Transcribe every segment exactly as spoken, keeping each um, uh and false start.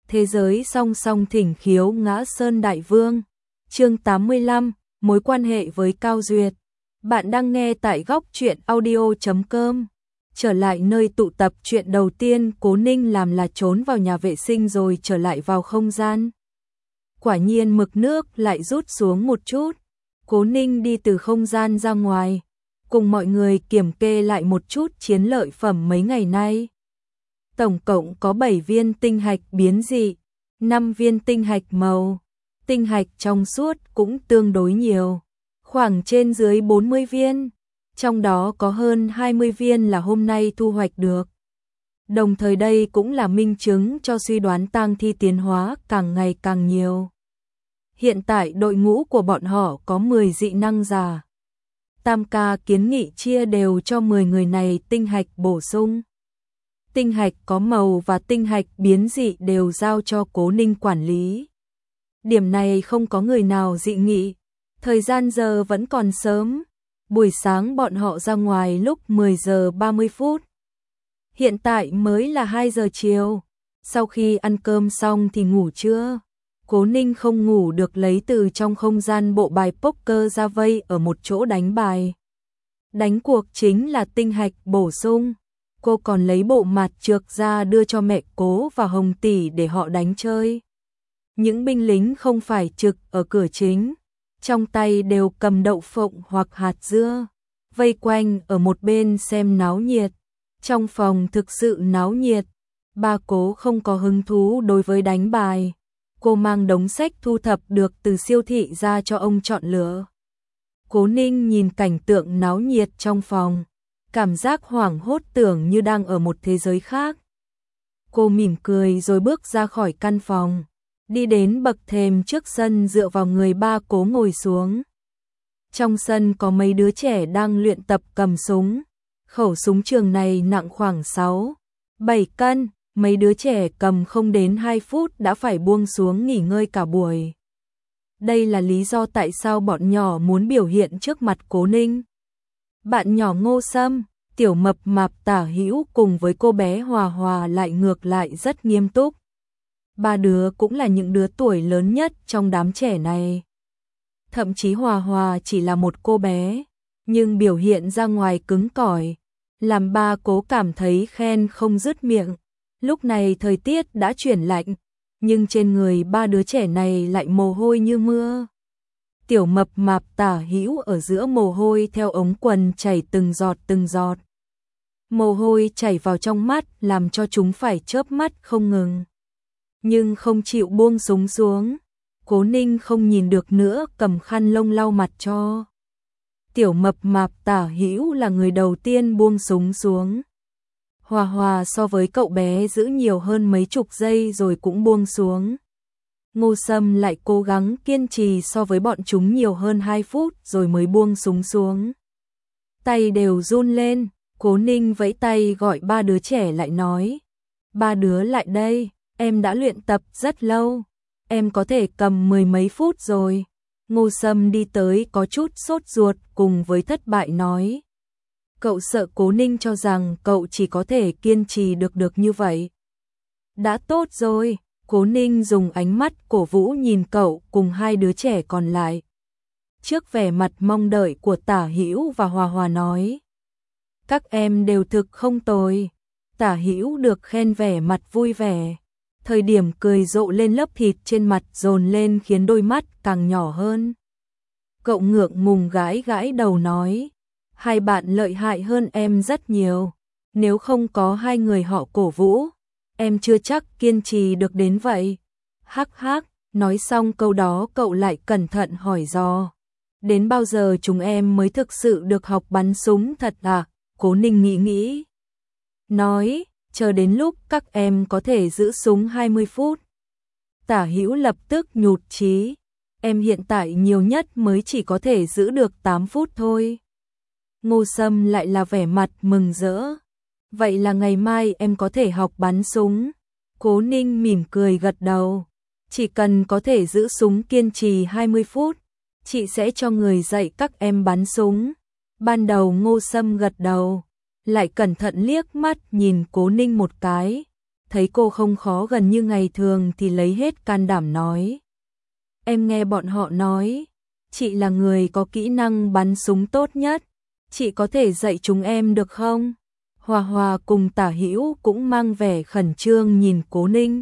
Thế giới song song thỉnh khiếu ngã sơn đại vương. Chương tám mươi lăm, mối quan hệ với Cao Duyệt. Bạn đang nghe tại góc truyện audio chấm com. Trở lại nơi tụ tập, chuyện đầu tiên Cố Ninh làm là trốn vào nhà vệ sinh rồi trở lại vào không gian. Quả nhiên mực nước lại rút xuống một chút. Cố Ninh đi từ không gian ra ngoài, cùng mọi người kiểm kê lại một chút chiến lợi phẩm mấy ngày nay. Tổng cộng có bảy viên tinh hạch biến dị, năm viên tinh hạch màu, tinh hạch trong suốt cũng tương đối nhiều, khoảng trên dưới bốn mươi viên, trong đó có hơn hai mươi viên là hôm nay thu hoạch được. Đồng thời đây cũng là minh chứng cho suy đoán tang thi tiến hóa càng ngày càng nhiều. Hiện tại đội ngũ của bọn họ có mười dị năng giả. Tam ca kiến nghị chia đều cho mười người này tinh hạch bổ sung. Tinh hạch có màu và tinh hạch biến dị đều giao cho Cố Ninh quản lý. Điểm này không có người nào dị nghị. Thời gian giờ vẫn còn sớm. Buổi sáng bọn họ ra ngoài lúc mười giờ ba mươi phút. Hiện tại mới là hai giờ chiều. Sau khi ăn cơm xong thì ngủ trưa. Cố Ninh không ngủ được lấy từ trong không gian bộ bài poker ra vây ở một chỗ đánh bài. Đánh cuộc chính là tinh hạch bổ sung. Cô còn lấy bộ mặt trược ra đưa cho mẹ Cố và Hồng tỷ để họ đánh chơi. Những binh lính không phải trực ở cửa chính, trong tay đều cầm đậu phộng hoặc hạt dưa, vây quanh ở một bên xem náo nhiệt. Trong phòng thực sự náo nhiệt. Ba Cố không có hứng thú đối với đánh bài. Cô mang đống sách thu thập được từ siêu thị ra cho ông chọn lựa. Cố Ninh nhìn cảnh tượng náo nhiệt trong phòng, cảm giác hoảng hốt tưởng như đang ở một thế giới khác. Cô mỉm cười rồi bước ra khỏi căn phòng, đi đến bậc thềm trước sân dựa vào người ba Cố ngồi xuống. Trong sân có mấy đứa trẻ đang luyện tập cầm súng. Khẩu súng trường này nặng khoảng sáu, bảy cân. Mấy đứa trẻ cầm không đến hai phút đã phải buông xuống nghỉ ngơi cả buổi. Đây là lý do tại sao bọn nhỏ muốn biểu hiện trước mặt Cố Ninh. Bạn nhỏ Ngô Sâm, Tiểu Mập Mạp Tả Hữu cùng với cô bé Hòa Hòa lại ngược lại rất nghiêm túc. Ba đứa cũng là những đứa tuổi lớn nhất trong đám trẻ này. Thậm chí Hòa Hòa chỉ là một cô bé, nhưng biểu hiện ra ngoài cứng cỏi, làm ba Cố cảm thấy khen không dứt miệng. Lúc này thời tiết đã chuyển lạnh, nhưng trên người ba đứa trẻ này lại mồ hôi như mưa. Tiểu Mập Mạp Tả Hữu ở giữa mồ hôi theo ống quần chảy từng giọt từng giọt. Mồ hôi chảy vào trong mắt làm cho chúng phải chớp mắt không ngừng. Nhưng không chịu buông súng xuống. Cố Ninh không nhìn được nữa, cầm khăn lông lau mặt cho. Tiểu Mập Mạp Tả Hữu là người đầu tiên buông súng xuống. Hòa Hòa so với cậu bé giữ nhiều hơn mấy chục giây rồi cũng buông xuống. Ngô Sâm lại cố gắng kiên trì so với bọn chúng nhiều hơn hai phút rồi mới buông súng xuống. Tay đều run lên, Cố Ninh vẫy tay gọi ba đứa trẻ lại nói. Ba đứa lại đây, em đã luyện tập rất lâu, em có thể cầm mười mấy phút rồi. Ngô Sâm đi tới có chút sốt ruột cùng với thất bại nói. Cậu sợ Cố Ninh cho rằng cậu chỉ có thể kiên trì được được như vậy. Đã tốt rồi, Cố Ninh dùng ánh mắt cổ vũ nhìn cậu cùng hai đứa trẻ còn lại. Trước vẻ mặt mong đợi của Tả Hữu và Hòa Hòa nói. Các em đều thực không tồi. Tả Hữu được khen vẻ mặt vui vẻ. Thời điểm cười rộ lên lớp thịt trên mặt dồn lên khiến đôi mắt càng nhỏ hơn. Cậu ngượng ngùng gãi gãi đầu nói. Hai bạn lợi hại hơn em rất nhiều. Nếu không có hai người họ cổ vũ, em chưa chắc kiên trì được đến vậy. Hắc hắc, nói xong câu đó cậu lại cẩn thận hỏi dò. Đến bao giờ chúng em mới thực sự được học bắn súng thật à? Cố Ninh nghĩ nghĩ. Nói, chờ đến lúc các em có thể giữ súng hai mươi phút. Tả Hữu lập tức nhụt chí. Em hiện tại nhiều nhất mới chỉ có thể giữ được tám phút thôi. Ngô Sâm lại là vẻ mặt mừng rỡ. Vậy là ngày mai em có thể học bắn súng. Cố Ninh mỉm cười gật đầu. Chỉ cần có thể giữ súng kiên trì hai mươi phút, chị sẽ cho người dạy các em bắn súng. Ban đầu Ngô Sâm gật đầu, lại cẩn thận liếc mắt nhìn Cố Ninh một cái. thấy cô không khó gần như ngày thường thì lấy hết can đảm nói. Em nghe bọn họ nói, chị là người có kỹ năng bắn súng tốt nhất, chị có thể dạy chúng em được không? Hòa Hòa cùng Tả Hữu cũng mang vẻ khẩn trương nhìn Cố Ninh.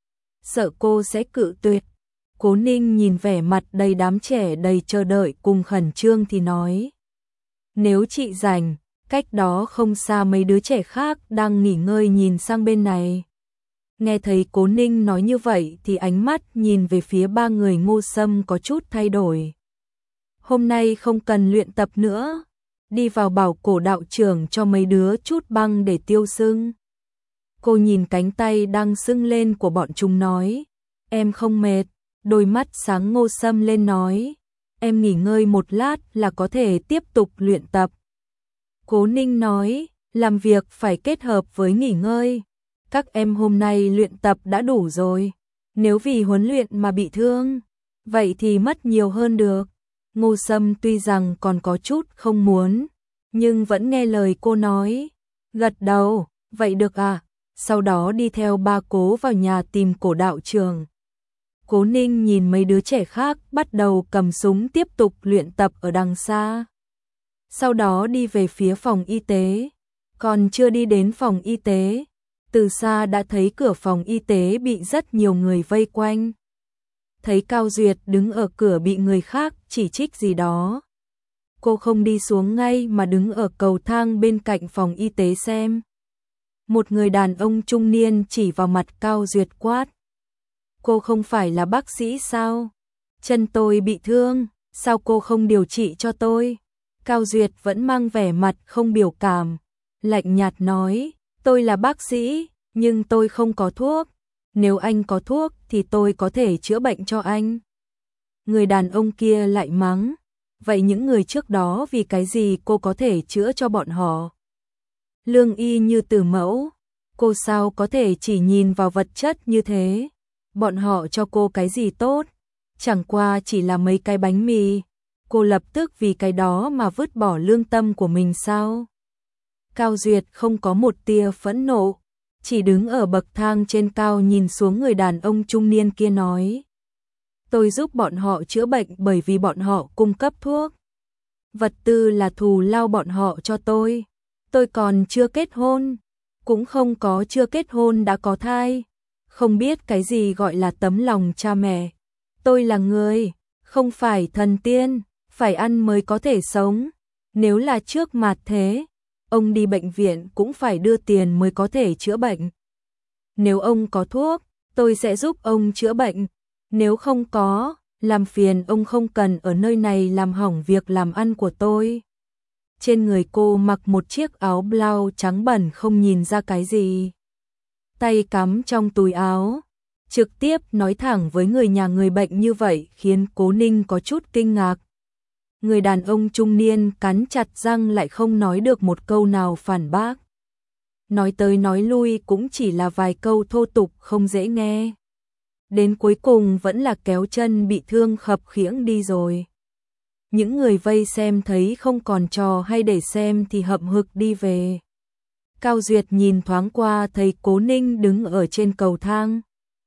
Sợ cô sẽ cự tuyệt. Cố Ninh nhìn vẻ mặt đầy đám trẻ đầy chờ đợi cùng khẩn trương thì nói. Nếu chị rảnh, cách đó không xa mấy đứa trẻ khác đang nghỉ ngơi nhìn sang bên này. Nghe thấy Cố Ninh nói như vậy thì ánh mắt nhìn về phía ba người Ngô Sâm có chút thay đổi. Hôm nay không cần luyện tập nữa, đi vào bảo cổ đạo trưởng cho mấy đứa chút băng để tiêu sưng. Cô nhìn cánh tay đang sưng lên của bọn chúng nói, em không mệt, đôi mắt sáng Ngô Sâm lên nói, em nghỉ ngơi một lát là có thể tiếp tục luyện tập. Cố Ninh nói, làm việc phải kết hợp với nghỉ ngơi, các em hôm nay luyện tập đã đủ rồi, nếu vì huấn luyện mà bị thương, vậy thì mất nhiều hơn được. Ngô Sâm tuy rằng còn có chút không muốn, nhưng vẫn nghe lời cô nói, gật đầu, vậy được à, sau đó đi theo ba Cố vào nhà tìm cổ đạo trường. Cố Ninh nhìn mấy đứa trẻ khác bắt đầu cầm súng tiếp tục luyện tập ở đằng xa. Sau đó đi về phía phòng y tế, còn chưa đi đến phòng y tế, từ xa đã thấy cửa phòng y tế bị rất nhiều người vây quanh. Thấy Cao Duyệt đứng ở cửa bị người khác chỉ trích gì đó. Cô không đi xuống ngay mà đứng ở cầu thang bên cạnh phòng y tế xem. Một người đàn ông trung niên chỉ vào mặt Cao Duyệt quát. Cô không phải là bác sĩ sao? Chân tôi bị thương, sao cô không điều trị cho tôi? Cao Duyệt vẫn mang vẻ mặt không biểu cảm, lạnh nhạt nói, tôi là bác sĩ, nhưng tôi không có thuốc. Nếu anh có thuốc thì tôi có thể chữa bệnh cho anh. Người đàn ông kia lại mắng, vậy những người trước đó vì cái gì cô có thể chữa cho bọn họ? Lương y như Từ Mẫu, cô sao có thể chỉ nhìn vào vật chất như thế? Bọn họ cho cô cái gì tốt? Chẳng qua chỉ là mấy cái bánh mì, cô lập tức vì cái đó mà vứt bỏ lương tâm của mình sao? Cao Duyệt không có một tia phẫn nộ, chỉ đứng ở bậc thang trên cao nhìn xuống người đàn ông trung niên kia nói. Tôi giúp bọn họ chữa bệnh bởi vì bọn họ cung cấp thuốc. Vật tư là thù lao bọn họ cho tôi. Tôi còn chưa kết hôn, cũng không có chưa kết hôn đã có thai. Không biết cái gì gọi là tấm lòng cha mẹ. Tôi là người, không phải thần tiên, phải ăn mới có thể sống. Nếu là trước mặt thế, ông đi bệnh viện cũng phải đưa tiền mới có thể chữa bệnh. Nếu ông có thuốc, tôi sẽ giúp ông chữa bệnh. Nếu không có, làm phiền ông không cần ở nơi này làm hỏng việc làm ăn của tôi. Trên người cô mặc một chiếc áo blau trắng bẩn không nhìn ra cái gì. Tay cắm trong túi áo, trực tiếp nói thẳng với người nhà người bệnh như vậy khiến Cố Ninh có chút kinh ngạc. Người đàn ông trung niên cắn chặt răng lại không nói được một câu nào phản bác. Nói tới nói lui cũng chỉ là vài câu thô tục không dễ nghe. Đến cuối cùng vẫn là kéo chân bị thương khập khiễng đi rồi. Những người vây xem thấy không còn trò hay để xem thì hậm hực đi về. Cao Duyệt nhìn thoáng qua thấy Cố Ninh đứng ở trên cầu thang.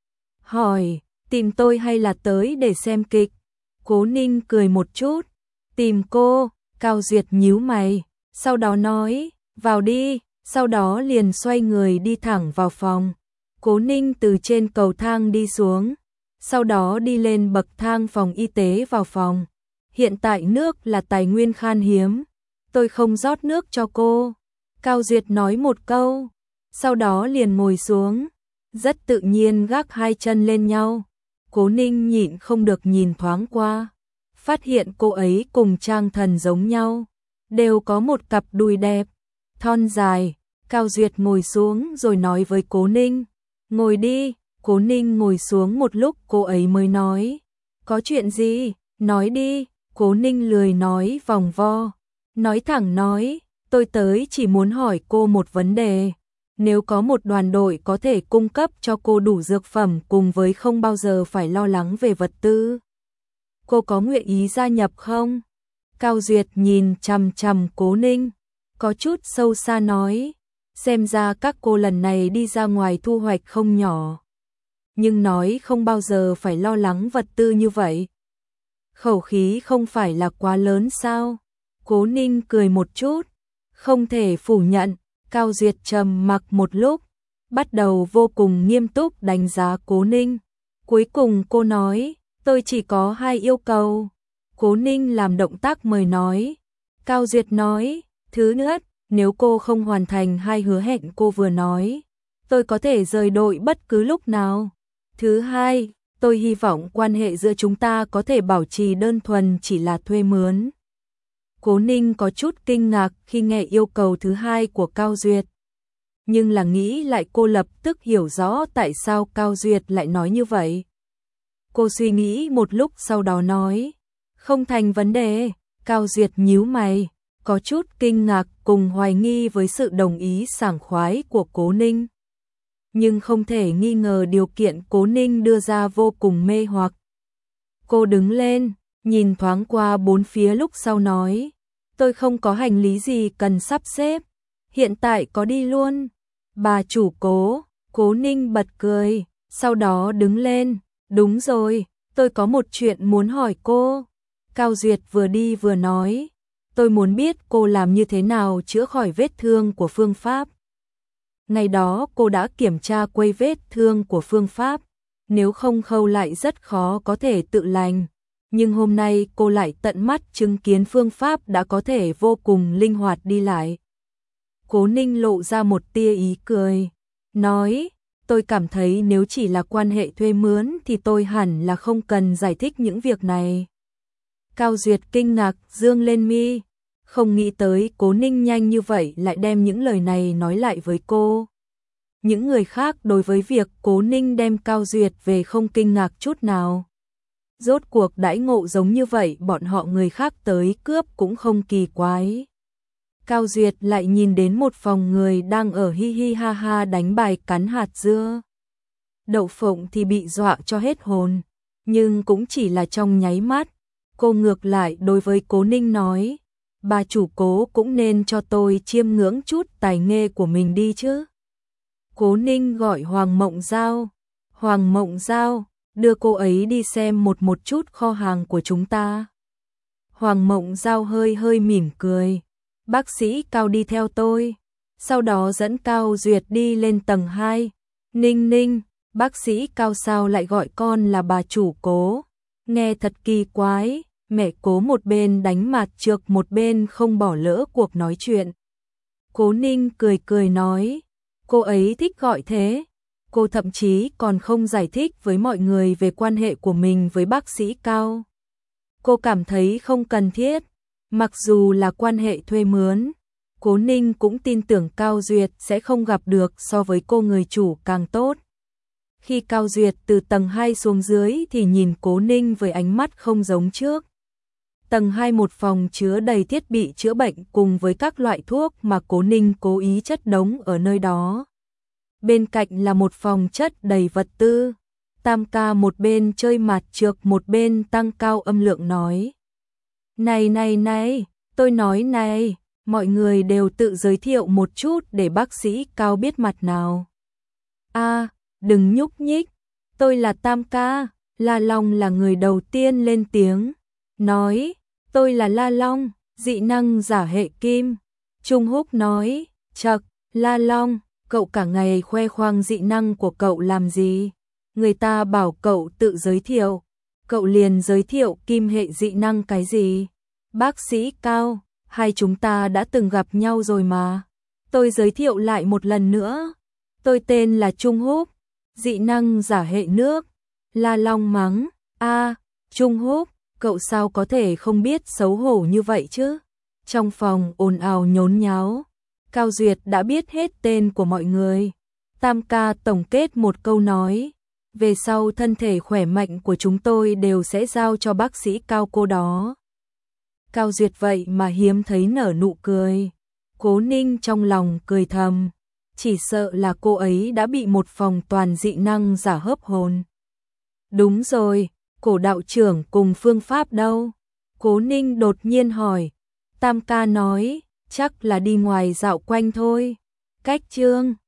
Hỏi, tìm tôi hay là tới để xem kịch? Cố Ninh cười một chút. Tìm cô, Cao Duyệt nhíu mày, sau đó nói, vào đi, sau đó liền xoay người đi thẳng vào phòng. Cố Ninh từ trên cầu thang đi xuống, sau đó đi lên bậc thang phòng y tế vào phòng. Hiện tại nước là tài nguyên khan hiếm, tôi không rót nước cho cô. Cao Duyệt nói một câu, sau đó liền ngồi xuống, rất tự nhiên gác hai chân lên nhau. Cố Ninh nhịn không được nhìn thoáng qua, phát hiện cô ấy cùng Trang Thần giống nhau, đều có một cặp đùi đẹp, thon dài. Cao Duyệt ngồi xuống rồi nói với Cố Ninh, ngồi đi. Cố Ninh ngồi xuống một lúc cô ấy mới nói, có chuyện gì, nói đi. Cố Ninh lười nói vòng vo, nói thẳng nói, tôi tới chỉ muốn hỏi cô một vấn đề. Nếu có một đoàn đội có thể cung cấp cho cô đủ dược phẩm cùng với không bao giờ phải lo lắng về vật tư, cô có nguyện ý gia nhập không? Cao Duyệt nhìn chằm chằm Cố Ninh, có chút sâu xa nói, xem ra các cô lần này đi ra ngoài thu hoạch không nhỏ. Nhưng nói không bao giờ phải lo lắng vật tư như vậy. Khẩu khí không phải là quá lớn sao? Cố Ninh cười một chút, không thể phủ nhận. Cao Duyệt trầm mặc một lúc, bắt đầu vô cùng nghiêm túc đánh giá Cố Ninh. Cuối cùng cô nói, tôi chỉ có hai yêu cầu. Cố Ninh làm động tác mời nói. Cao Duyệt nói, thứ nhất, nếu cô không hoàn thành hai hứa hẹn cô vừa nói, tôi có thể rời đội bất cứ lúc nào. Thứ hai, tôi hy vọng quan hệ giữa chúng ta có thể bảo trì đơn thuần chỉ là thuê mướn. Cố Ninh có chút kinh ngạc khi nghe yêu cầu thứ hai của Cao Duyệt. Nhưng là nghĩ lại cô lập tức hiểu rõ tại sao Cao Duyệt lại nói như vậy. Cô suy nghĩ một lúc sau đó nói, không thành vấn đề. Cao Duyệt nhíu mày, có chút kinh ngạc cùng hoài nghi với sự đồng ý sảng khoái của Cố Ninh. Nhưng không thể nghi ngờ điều kiện Cố Ninh đưa ra vô cùng mê hoặc. Cô đứng lên, nhìn thoáng qua bốn phía lúc sau nói, tôi không có hành lý gì cần sắp xếp, hiện tại có đi luôn. Bà chủ Cố, Cố Ninh bật cười, sau đó đứng lên, đúng rồi, tôi có một chuyện muốn hỏi cô. Cao Duyệt vừa đi vừa nói, tôi muốn biết cô làm như thế nào chữa khỏi vết thương của phương pháp. Ngày đó cô đã kiểm tra quây vết thương của phương pháp, nếu không khâu lại rất khó có thể tự lành. Nhưng hôm nay cô lại tận mắt chứng kiến phương pháp đã có thể vô cùng linh hoạt đi lại. Cố Ninh lộ ra một tia ý cười, nói, tôi cảm thấy nếu chỉ là quan hệ thuê mướn thì tôi hẳn là không cần giải thích những việc này. Cao Duyệt kinh ngạc dương lên mi, không nghĩ tới Cố Ninh nhanh như vậy lại đem những lời này nói lại với cô. Những người khác đối với việc Cố Ninh đem Cao Duyệt về không kinh ngạc chút nào. Rốt cuộc đãi ngộ giống như vậy bọn họ người khác tới cướp cũng không kỳ quái. Cao Duyệt lại nhìn đến một phòng người đang ở hi hi ha ha đánh bài cắn hạt dưa. Đậu Phụng thì bị dọa cho hết hồn, nhưng cũng chỉ là trong nháy mắt. Cô ngược lại đối với Cố Ninh nói, bà chủ Cố cũng nên cho tôi chiêm ngưỡng chút tài nghề của mình đi chứ. Cố Ninh gọi Hoàng Mộng Giao, Hoàng Mộng Giao, đưa cô ấy đi xem một một chút kho hàng của chúng ta. Hoàng Mộng Giao hơi hơi mỉm cười, bác sĩ Cao đi theo tôi, sau đó dẫn Cao Duyệt đi lên tầng hai. Ninh Ninh, bác sĩ Cao sao lại gọi con là bà chủ Cố, nghe thật kỳ quái. Mẹ Cố một bên đánh mặt trược một bên không bỏ lỡ cuộc nói chuyện. Cố Ninh cười cười nói, cô ấy thích gọi thế. Cô thậm chí còn không giải thích với mọi người về quan hệ của mình với bác sĩ Cao. Cô cảm thấy không cần thiết, mặc dù là quan hệ thuê mướn. Cố Ninh cũng tin tưởng Cao Duyệt sẽ không gặp được so với cô người chủ càng tốt. Khi Cao Duyệt từ tầng hai xuống dưới thì nhìn Cố Ninh với ánh mắt không giống trước. Tầng hai một phòng chứa đầy thiết bị chữa bệnh cùng với các loại thuốc mà Cố Ninh cố ý chất đống ở nơi đó. Bên cạnh là một phòng chất đầy vật tư. Tam ca một bên chơi mặt trược một bên tăng cao âm lượng nói. Này này này, tôi nói này, mọi người đều tự giới thiệu một chút để bác sĩ Cao biết mặt nào. A, đừng nhúc nhích, tôi là Tam ca. La Long là người đầu tiên lên tiếng, nói, tôi là La Long, dị năng giả hệ kim. Trung Húc nói, chậc, La Long, cậu cả ngày khoe khoang dị năng của cậu làm gì? Người ta bảo cậu tự giới thiệu, cậu liền giới thiệu kim hệ dị năng cái gì? Bác sĩ Cao, hai chúng ta đã từng gặp nhau rồi mà. Tôi giới thiệu lại một lần nữa. Tôi tên là Trung Húc, dị năng giả hệ nước. La Long mắng, a, Trung Húc, cậu sao có thể không biết xấu hổ như vậy chứ? Trong phòng ồn ào nhốn nháo, Cao Duyệt đã biết hết tên của mọi người. Tam ca tổng kết một câu nói, về sau thân thể khỏe mạnh của chúng tôi đều sẽ giao cho bác sĩ Cao cô đó. Cao Duyệt vậy mà hiếm thấy nở nụ cười. Cố Ninh trong lòng cười thầm, chỉ sợ là cô ấy đã bị một phòng toàn dị năng giả hấp hồn. Đúng rồi, Cổ đạo trưởng cùng phương pháp đâu? Cố Ninh đột nhiên hỏi. Tam ca nói, chắc là đi ngoài dạo quanh thôi. Cách chương